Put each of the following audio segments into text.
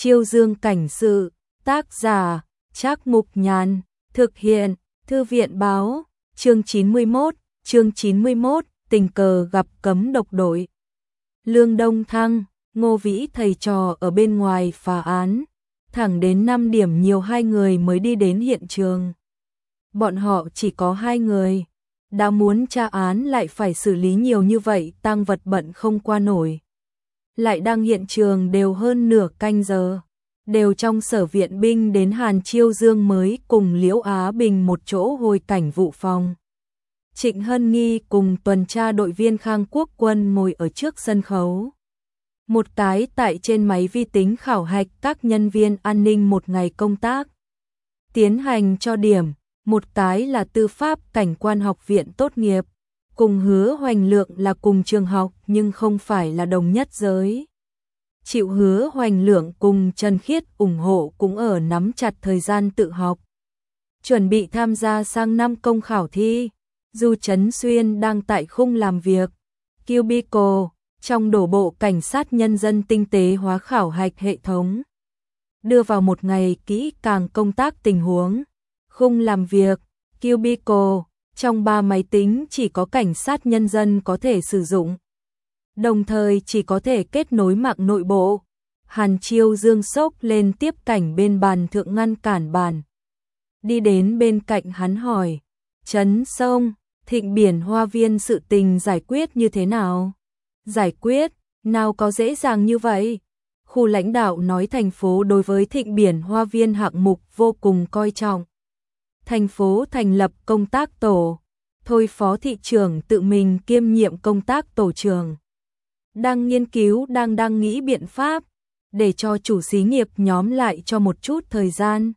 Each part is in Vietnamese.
Chiêu Dương cảnh sự, tác giả, Trác Mục Nhàn, thực hiện, Thư viện báo, chương 91, tình cờ gặp cấm độc đội. Lương Đông Thăng, Ngô Vĩ thầy trò ở bên ngoài phá án, thẳng đến 5 điểm nhiều 2 người mới đi đến hiện trường. Bọn họ chỉ có 2 người, đã muốn tra án lại phải xử lý nhiều như vậy, tang vật bận không qua nổi. Lại đang hiện trường đều hơn nửa canh giờ, đều trong sở viện binh đến Hàn Chiêu Dương mới cùng Liễu Á Bình một chỗ hồi cảnh vụ phòng. Trịnh Hân Nghi cùng tuần tra đội viên Khang Quốc Quân ngồi ở trước sân khấu. Một cái tại trên máy vi tính khảo hạch các nhân viên an ninh một ngày công tác, tiến hành cho điểm, một cái là tư pháp cảnh quan học viện tốt nghiệp, cùng Hứa Hoành Lượng là cùng trường học nhưng không phải là đồng nhất giới. Chịu Hứa Hoành Lượng cùng Trần Khiết ủng hộ cũng ở nắm chặt thời gian tự học, chuẩn bị tham gia sang năm công khảo thi. Du Trấn Xuyên đang tại khung làm việc, cubicle, trong đổ bộ cảnh sát nhân dân tinh tế hóa khảo hạch hệ thống. Đưa vào một ngày kỹ càng công tác tình huống, khung làm việc, cubicle, trong 3 máy tính chỉ có cảnh sát nhân dân có thể sử dụng. Đồng thời chỉ có thể kết nối mạng nội bộ. Hàn Chiêu Dương sốc lên tiếp cảnh bên bàn thượng ngăn cản bàn. Đi đến bên cạnh hắn hỏi, Trấn Sông, Thịnh Biển Hoa Viên sự tình giải quyết như thế nào? Giải quyết, nào có dễ dàng như vậy? Khu lãnh đạo nói thành phố đối với Thịnh Biển Hoa Viên hạng mục vô cùng coi trọng. Thành phố thành lập công tác tổ, thôi phó thị trưởng tự mình kiêm nhiệm công tác tổ trưởng. Đang nghiên cứu đang nghĩ biện pháp, để cho chủ xí nghiệp nhóm lại cho một chút thời gian.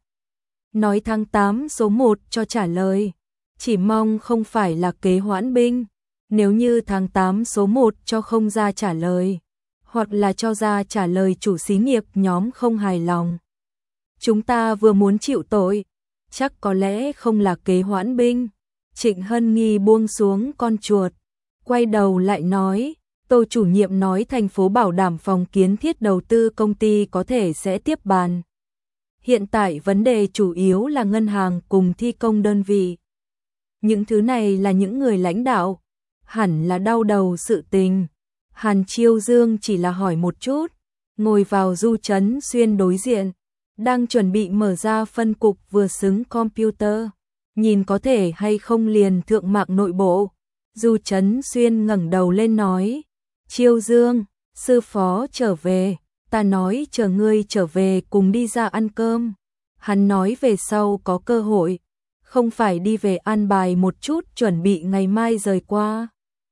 Nói tháng 8 số 1 cho trả lời, chỉ mong không phải là kế hoãn binh. Nếu như tháng 8 số 1 cho không ra trả lời, hoặc là cho ra trả lời chủ xí nghiệp nhóm không hài lòng, chúng ta vừa muốn chịu tội, chắc có lẽ không là kế hoãn binh. Trịnh Hân Nghi buông xuống con chuột, quay đầu lại nói, Tô chủ nhiệm nói thành phố bảo đảm phòng kiến thiết đầu tư công ty có thể sẽ tiếp bàn. Hiện tại vấn đề chủ yếu là ngân hàng cùng thi công đơn vị. Những thứ này là những người lãnh đạo, hẳn là đau đầu sự tình. Hàn Chiêu Dương chỉ là hỏi một chút, ngồi vào Du Trấn Xuyên đối diện, đang chuẩn bị mở ra phân cục vừa xứng computer, nhìn có thể hay không liền thượng mạng nội bộ. Du Trấn Xuyên ngẩng đầu lên nói, Chiêu Dương, sư phó trở về, ta nói chờ ngươi trở về cùng đi ra ăn cơm. Hắn nói về sau có cơ hội, không phải đi về an bài một chút chuẩn bị ngày mai rời qua.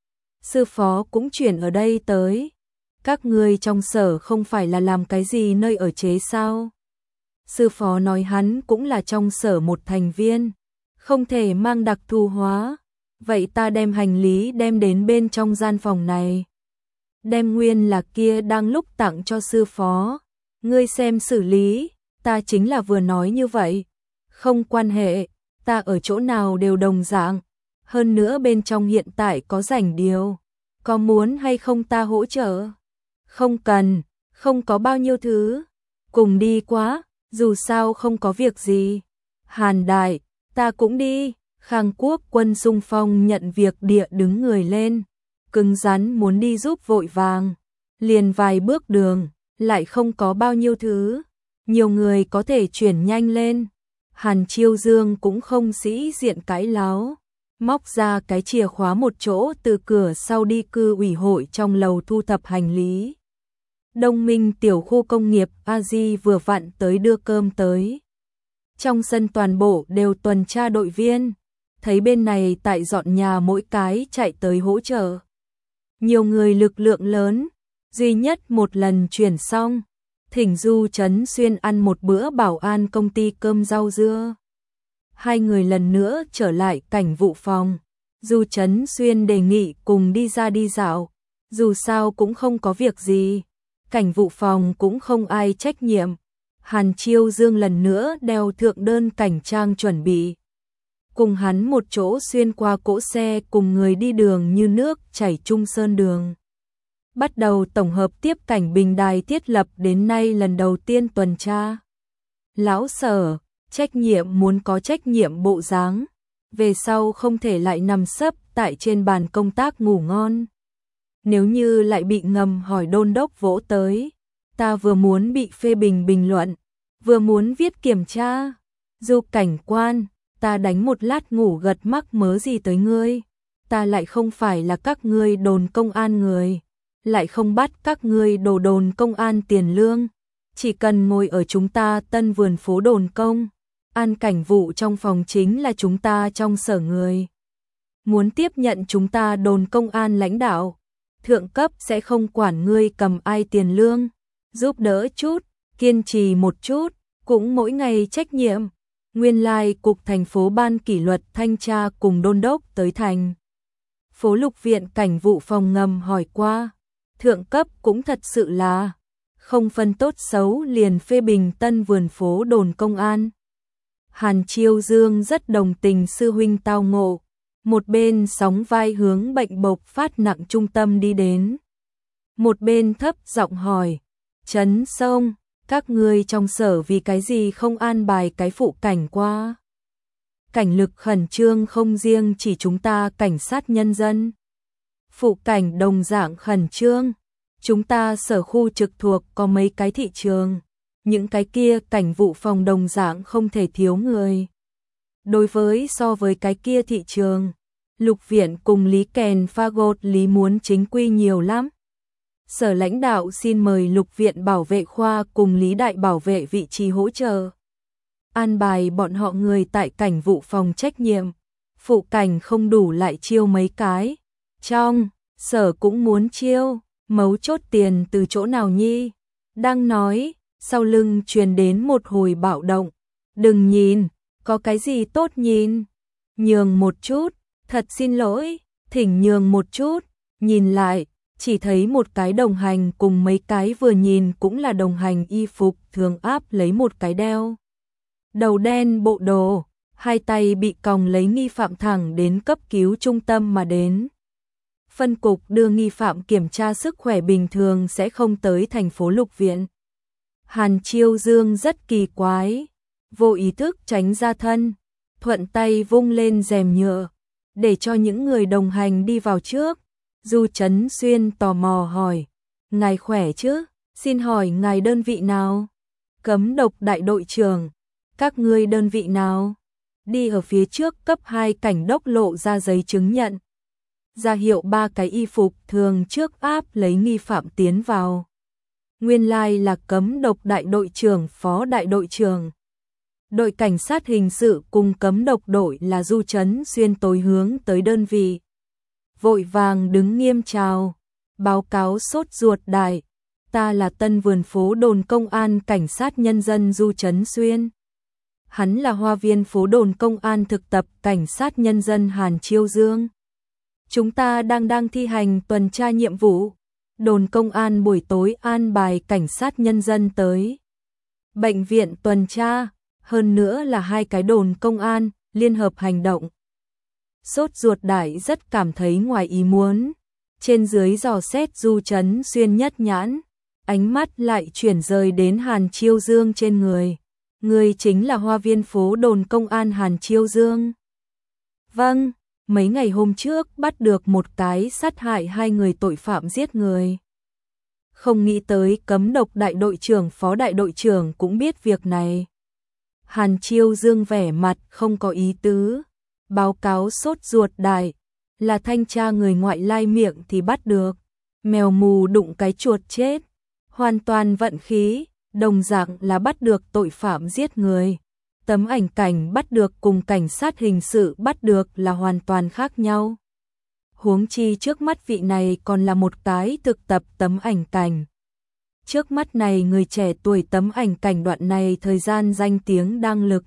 Sư phó cũng chuyển ở đây tới. Các ngươi trong sở không phải là làm cái gì nơi ở chế sao? Sư phó nói hắn cũng là trong sở một thành viên, không thể mang đặc thù hóa. Vậy ta đem hành lý đem đến bên trong gian phòng này. Đem nguyên là kia đang lúc tặng cho sư phó. Ngươi xem xử lý, ta chính là vừa nói như vậy. Không quan hệ, ta ở chỗ nào đều đồng dạng. Hơn nữa bên trong hiện tại có rảnh điều. Có muốn hay không ta hỗ trợ? Không cần, không có bao nhiêu thứ. Cùng đi quá, dù sao không có việc gì. Hàn đại, ta cũng đi. Khang Quốc Quân xung phong nhận việc địa đứng người lên. Cứng rắn muốn đi giúp vội vàng. Liền vài bước đường, lại không có bao nhiêu thứ. Nhiều người có thể chuyển nhanh lên. Hàn Chiêu Dương cũng không sĩ diện cãi láo. Móc ra cái chìa khóa một chỗ từ cửa sau đi cư ủy hội trong lầu thu thập hành lý. Đông Minh tiểu khu công nghiệp A-di vừa vặn tới đưa cơm tới. Trong sân toàn bộ đều tuần tra đội viên. Thấy bên này tại dọn nhà mỗi cái chạy tới hỗ trợ. Nhiều người lực lượng lớn, duy nhất một lần chuyển xong. Thỉnh Du Trấn Xuyên ăn một bữa bảo an công ty cơm rau dưa. 2 người lần nữa trở lại cảnh vụ phòng. Du Trấn Xuyên đề nghị cùng đi ra đi dạo. Dù sao cũng không có việc gì. Cảnh vụ phòng cũng không ai trách nhiệm. Hàn Chiêu Dương lần nữa đeo thượng đơn cảnh trang chuẩn bị. Cùng hắn một chỗ xuyên qua cỗ xe cùng người đi đường như nước chảy Trung Sơn đường. bắt đầu tổng hợp tiếp cảnh bình đài thiết lập đến nay lần đầu tiên tuần tra. Lão Sở, trách nhiệm muốn có trách nhiệm bộ dáng, về sau không thể lại nằm sấp tại trên bàn công tác ngủ ngon. Nếu như lại bị ngầm hỏi đôn đốc vỗ tới, ta vừa muốn bị phê bình bình luận, vừa muốn viết kiểm tra. Du cảnh quan, ta đánh một lát ngủ gật mắc mớ gì tới ngươi, ta lại không phải là các ngươi đồn công an người, lại không bắt các ngươi đổ đồn công an tiền lương, chỉ cần ngồi ở chúng ta Tân Vườn phố đồn công an cảnh vụ trong phòng chính là chúng ta trong sở người. Muốn tiếp nhận chúng ta đồn công an lãnh đạo, thượng cấp sẽ không quản ngươi cầm ai tiền lương, giúp đỡ chút, kiên trì một chút, cũng mỗi ngày trách nhiệm. Nguyên lai cục thành phố ban kỷ luật thanh tra cùng đôn đốc tới thành phố lục viện cảnh vụ phòng ngầm hỏi qua, thượng cấp cũng thật sự là không phân tốt xấu liền phê bình Tân Vườn phố đồn công an. Hàn Chiêu Dương rất đồng tình sư huynh tao ngộ, một bên sóng vai hướng bệnh bộc phát nặng trung tâm đi đến, một bên thấp giọng hỏi, Trấn Sông, các ngươi trong sở vì cái gì không an bài cái phụ cảnh qua? Cảnh lực khẩn trương không riêng chỉ chúng ta cảnh sát nhân dân. Phụ cảnh đồng dạng khẩn trương, chúng ta sở khu trực thuộc có mấy cái thị trường, những cái kia cảnh vụ phòng đồng dạng không thể thiếu người. Đối với so với cái kia thị trường, lục viện cùng Lý Kèn pha gột Lý muốn chính quy nhiều lắm. Sở lãnh đạo xin mời lục viện bảo vệ khoa cùng Lý đại bảo vệ vị trí hỗ trợ. An bài bọn họ người tại cảnh vụ phòng trách nhiệm, phụ cảnh không đủ lại chiêu mấy cái. Trong, sở cũng muốn chiêu, mấu chốt tiền từ chỗ nào nhi? Đang nói, sau lưng truyền đến một hồi bạo động. Đừng nhìn, có cái gì tốt nhìn? Nhường một chút, thật xin lỗi, thỉnh nhường một chút, nhìn lại. Chỉ thấy một cái đồng hành cùng mấy cái vừa nhìn cũng là đồng hành y phục thường áp lấy một cái đeo đầu đen bộ đồ, hai tay bị còng lấy nghi phạm thẳng đến cấp cứu trung tâm mà đến. Phân cục đưa nghi phạm kiểm tra sức khỏe bình thường sẽ không tới thành phố lục viện. Hàn Chiêu Dương rất kỳ quái, vô ý thức tránh ra thân, thuận tay vung lên rèm nhựa, để cho những người đồng hành đi vào trước. Du Trấn Xuyên tò mò hỏi, ngài khỏe chứ, xin hỏi ngài đơn vị nào? Cấm độc đại đội trưởng, các ngươi đơn vị nào? Đi ở phía trước cấp 2 cảnh đốc lộ ra giấy chứng nhận. Ra hiệu 3 cái y phục thường trước áp lấy nghi phạm tiến vào. Nguyên lai là cấm độc đại đội trưởng phó đại đội trưởng. Đội cảnh sát hình sự cùng cấm độc đội là Du Trấn Xuyên tối hướng tới đơn vị. Vội vàng đứng nghiêm chào, báo cáo sốt ruột đại, ta là Tân Vườn phố đồn công an cảnh sát nhân dân Du Trấn Xuyên. Hắn là hoa viên phố đồn công an thực tập cảnh sát nhân dân Hàn Chiêu Dương. Chúng ta đang thi hành tuần tra nhiệm vụ, đồn công an buổi tối an bài cảnh sát nhân dân tới bệnh viện tuần tra, hơn nữa là 2 cái đồn công an liên hợp hành động. Sốt ruột đại rất cảm thấy ngoài ý muốn, trên dưới dò xét Du Trấn Xuyên nhất nhãn, ánh mắt lại chuyển rời đến Hàn Chiêu Dương trên người. Người chính là hoa viên phố đồn công an Hàn Chiêu Dương. Vâng, mấy ngày hôm trước bắt được một cái sát hại 2 người tội phạm giết người. Không nghĩ tới cấm độc đại đội trưởng phó đại đội trưởng cũng biết việc này. Hàn Chiêu Dương vẻ mặt không có ý tứ. Báo cáo sốt ruột đại, là thanh tra người ngoại lai miệng thì bắt được, mèo mù đụng cái chuột chết, hoàn toàn vận khí, đồng dạng là bắt được tội phạm giết người. Tấm ảnh cảnh bắt được cùng cảnh sát hình sự bắt được là hoàn toàn khác nhau. Huống chi trước mắt vị này còn là một cái thực tập tấm ảnh cảnh. Trước mắt này người trẻ tuổi tấm ảnh cảnh đoạn này thời gian danh tiếng đang lực.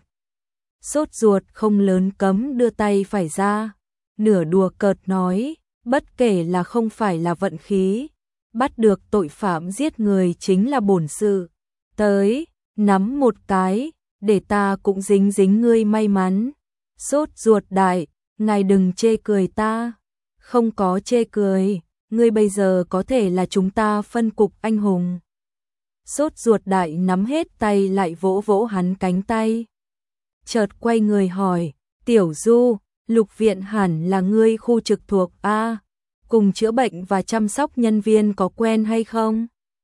Sốt ruột không lớn cấm đưa tay phải ra, nửa đùa cợt nói, bất kể là không phải là vận khí, bắt được tội phạm giết người chính là bổn sự. Tới, nắm một cái, để ta cũng dính dính ngươi may mắn. Sốt ruột đại, ngài đừng chê cười ta. Không có chê cười, ngươi bây giờ có thể là chúng ta phân cục anh hùng. Sốt ruột đại nắm hết tay lại vỗ vỗ hắn cánh tay. Chợt quay người hỏi, Tiểu Du, Lục Viện hẳn là ngươi khu trực thuộc A, cùng chữa bệnh và chăm sóc nhân viên có quen hay không?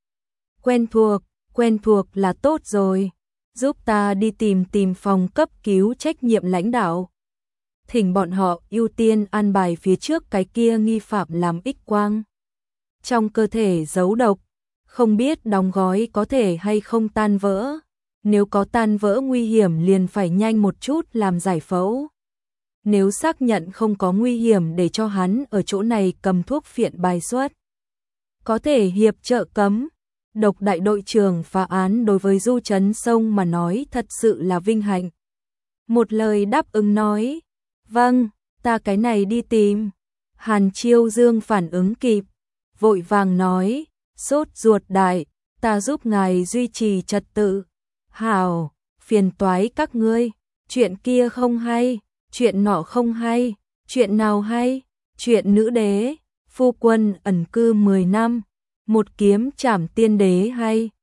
Quen thuộc là tốt rồi, giúp ta đi tìm phòng cấp cứu trách nhiệm lãnh đạo. Thỉnh bọn họ ưu tiên an bài phía trước cái kia nghi phạm làm X-quang. Trong cơ thể giấu độc, không biết đóng gói có thể hay không tan vỡ. Nếu có tan vỡ nguy hiểm liền phải nhanh một chút làm giải phẫu. Nếu xác nhận không có nguy hiểm để cho hắn ở chỗ này cầm thuốc phiện bài xuất. Có thể hiệp trợ cấm. Độc đại đội trưởng phá án đối với Du Trấn Sông mà nói thật sự là vinh hạnh. Một lời đáp ứng nói, vâng, ta cái này đi tìm. Hàn Chiêu Dương phản ứng kịp, vội vàng nói, sốt ruột đại, ta giúp ngài duy trì trật tự. Hảo, phiền toái các ngươi, chuyện kia không hay, chuyện nọ không hay, chuyện nào hay, chuyện nữ đế, phu quân ẩn cư 10 năm, một kiếm trảm tiên đế hay.